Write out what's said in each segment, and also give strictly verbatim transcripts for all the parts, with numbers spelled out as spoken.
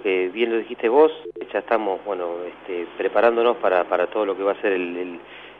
que bien lo dijiste vos, ya estamos, bueno, este, preparándonos para, para todo lo que va a ser el, el,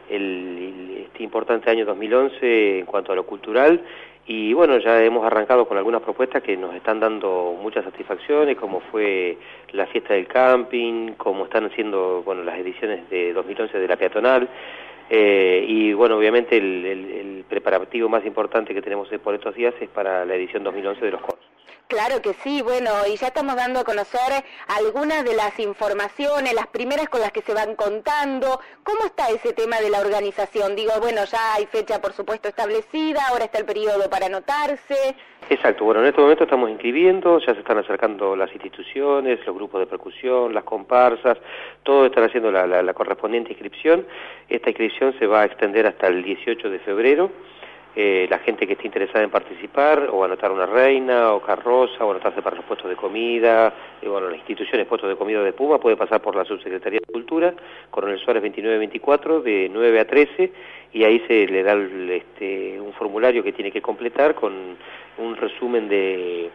el, este importante año dos mil once en cuanto a lo cultural. Y bueno, ya hemos arrancado con algunas propuestas que nos están dando muchas satisfacciones, como fue la fiesta del camping, como están haciendo, bueno, las ediciones de dos mil once de la peatonal, eh, y bueno, obviamente el, el, el preparativo más importante que tenemos por estos días es para la edición dos mil once de los cursos. Claro que sí, bueno, y ya estamos dando a conocer algunas de las informaciones, las primeras con las que se van contando. ¿Cómo está ese tema de la organización? Digo, bueno, ya hay fecha, por supuesto, establecida, ahora está el periodo para anotarse. Exacto, bueno, en este momento estamos inscribiendo, ya se están acercando las instituciones, los grupos de percusión, las comparsas, todos están haciendo la, la, la correspondiente inscripción. Esta inscripción se va a extender hasta el dieciocho de febrero. Eh, la gente que esté interesada en participar, o anotar una reina, o carroza, o anotarse para los puestos de comida, y bueno, las instituciones puestos de comida de Puma, puede pasar por la Subsecretaría de Cultura, Coronel Suárez veintinueve veinticuatro, de nueve a trece, y ahí se le da el, este, un formulario que tiene que completar con un resumen de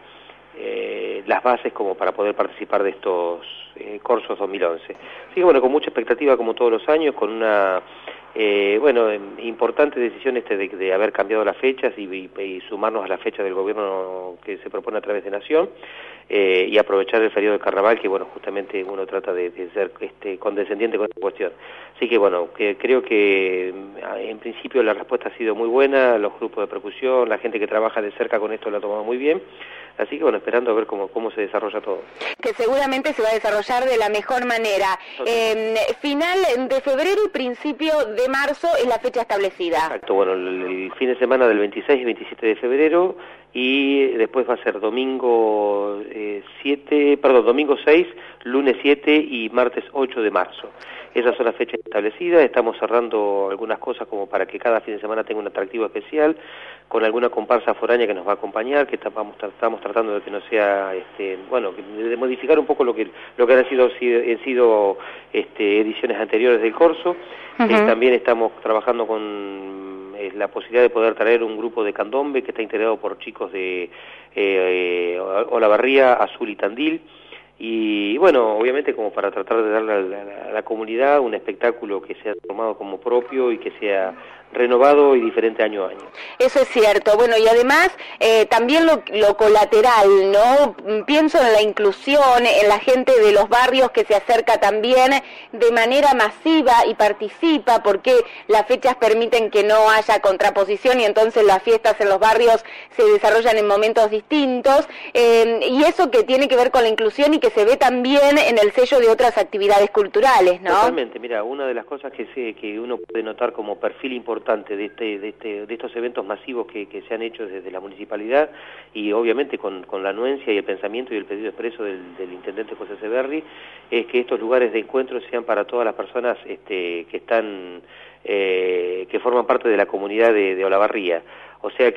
eh, las bases como para poder participar de estos eh, cursos dos mil once. Así que bueno, con mucha expectativa como todos los años, con una... Eh, bueno, importante decisión este de, de haber cambiado las fechas y, y, y sumarnos a la fecha del gobierno que se propone a través de Nación, eh, y aprovechar el feriado del carnaval, que bueno, justamente uno trata de, de ser este, condescendiente con esta cuestión. Así que bueno, que creo que en principio la respuesta ha sido muy buena, los grupos de percusión, la gente que trabaja de cerca con esto lo ha tomado muy bien, así que bueno, esperando a ver cómo, cómo se desarrolla todo. Que seguramente se va a desarrollar de la mejor manera. Eh, final de febrero y principio de marzo es la fecha establecida. Exacto, bueno, el, el fin de semana del veintiséis y veintisiete de febrero, y después va a ser domingo eh, siete, perdón, domingo seis, lunes siete y martes ocho de marzo. Esas son las fechas establecidas. Estamos cerrando algunas cosas como para que cada fin de semana tenga un atractivo especial, con alguna comparsa foránea que nos va a acompañar, que estamos, estamos tratando de que no sea, este, bueno, de modificar un poco lo que lo que han sido, han sido este, ediciones anteriores del corso. Uh-huh. Eh, también estamos trabajando con eh, la posibilidad de poder traer un grupo de candombe que está integrado por chicos de eh, eh, Olavarría, Azul y Tandil. Y bueno, obviamente como para tratar de darle a la, a la comunidad un espectáculo que sea tomado como propio y que sea renovado y diferente año a año. Eso es cierto. Bueno, y además eh, también lo, lo colateral, ¿no? Pienso en la inclusión, en la gente de los barrios que se acerca también de manera masiva y participa, porque las fechas permiten que no haya contraposición y entonces las fiestas en los barrios se desarrollan en momentos distintos, eh, y eso que tiene que ver con la inclusión y que se ve también en el sello de otras actividades culturales, ¿no? Totalmente. Mira, una de las cosas que se, que uno puede notar como perfil importante de este, de este, de estos eventos masivos que, que se han hecho desde la municipalidad, y obviamente con, con la anuencia y el pensamiento y el pedido expreso del, del intendente José Severri, es que estos lugares de encuentro sean para todas las personas este, que están eh, que forman parte de la comunidad de, de Olavarría. O sea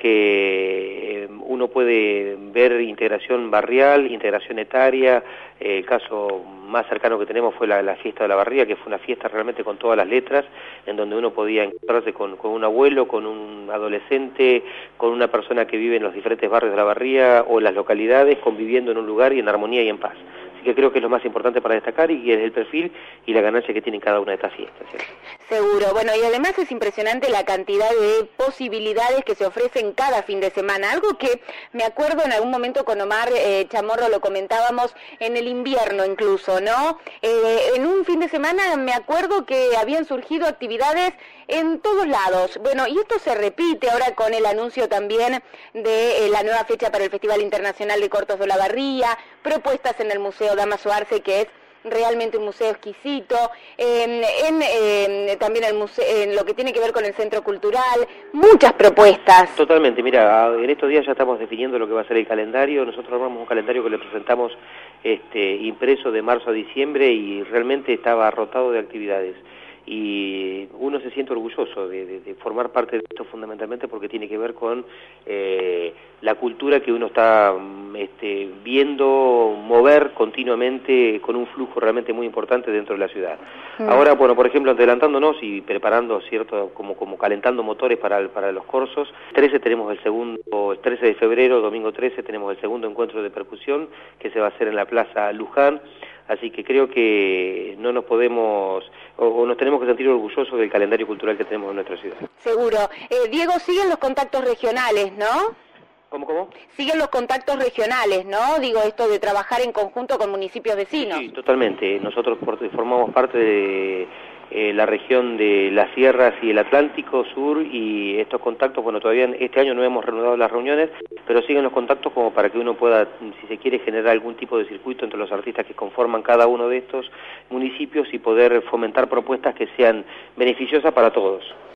que uno puede ver integración barrial, integración etaria. Eh, el caso más cercano que tenemos fue la, la fiesta de la Olavarría, que fue una fiesta realmente con todas las letras, en donde uno podía encontrarse con, con un abuelo, con un adolescente, con una persona que vive en los diferentes barrios de la Olavarría o en las localidades, conviviendo en un lugar y en armonía y en paz. Así que creo que es lo más importante para destacar, y es el perfil y la ganancia que tienen cada una de estas fiestas, ¿cierto? Seguro. Bueno, y además es impresionante la cantidad de posibilidades que se ofrecen cada fin de semana. Algo que me acuerdo en algún momento con Omar eh, Chamorro lo comentábamos en el invierno incluso, ¿no? Eh, en un fin de semana me acuerdo que habían surgido actividades en todos lados. Bueno, y esto se repite ahora con el anuncio también de eh, la nueva fecha para el Festival Internacional de Cortos de Olavarría, propuestas en el Museo Dámaso Arce, que es realmente un museo exquisito, eh, en eh, también el museo, en lo que tiene que ver con el Centro Cultural, muchas propuestas. Totalmente. Mira, en estos días ya estamos definiendo lo que va a ser el calendario. Nosotros armamos un calendario que le presentamos este, impreso de marzo a diciembre, y realmente estaba arrotado de actividades. y uno se siente orgulloso de, de, de formar parte de esto, fundamentalmente porque tiene que ver con eh, la cultura que uno está este, viendo mover continuamente con un flujo realmente muy importante dentro de la ciudad. Mm. Ahora, bueno, por ejemplo, adelantándonos y preparando, cierto, como, como calentando motores para, para los cursos, trece tenemos el segundo, el trece de febrero, domingo trece, tenemos el segundo encuentro de percusión que se va a hacer en la Plaza Luján. Así que creo que no nos podemos, o, o nos tenemos que sentir orgullosos del calendario cultural que tenemos en nuestra ciudad. Seguro. Eh, Diego, siguen los contactos regionales, ¿no? ¿Cómo, cómo? Siguen los contactos regionales, ¿no? Digo, esto de trabajar en conjunto con municipios vecinos. Sí, totalmente. Nosotros formamos parte de eh, la región de las sierras y el Atlántico Sur, y estos contactos, bueno, todavía este año no hemos reanudado las reuniones, pero siguen los contactos como para que uno pueda, si se quiere, generar algún tipo de circuito entre los artistas que conforman cada uno de estos municipios y poder fomentar propuestas que sean beneficiosas para todos.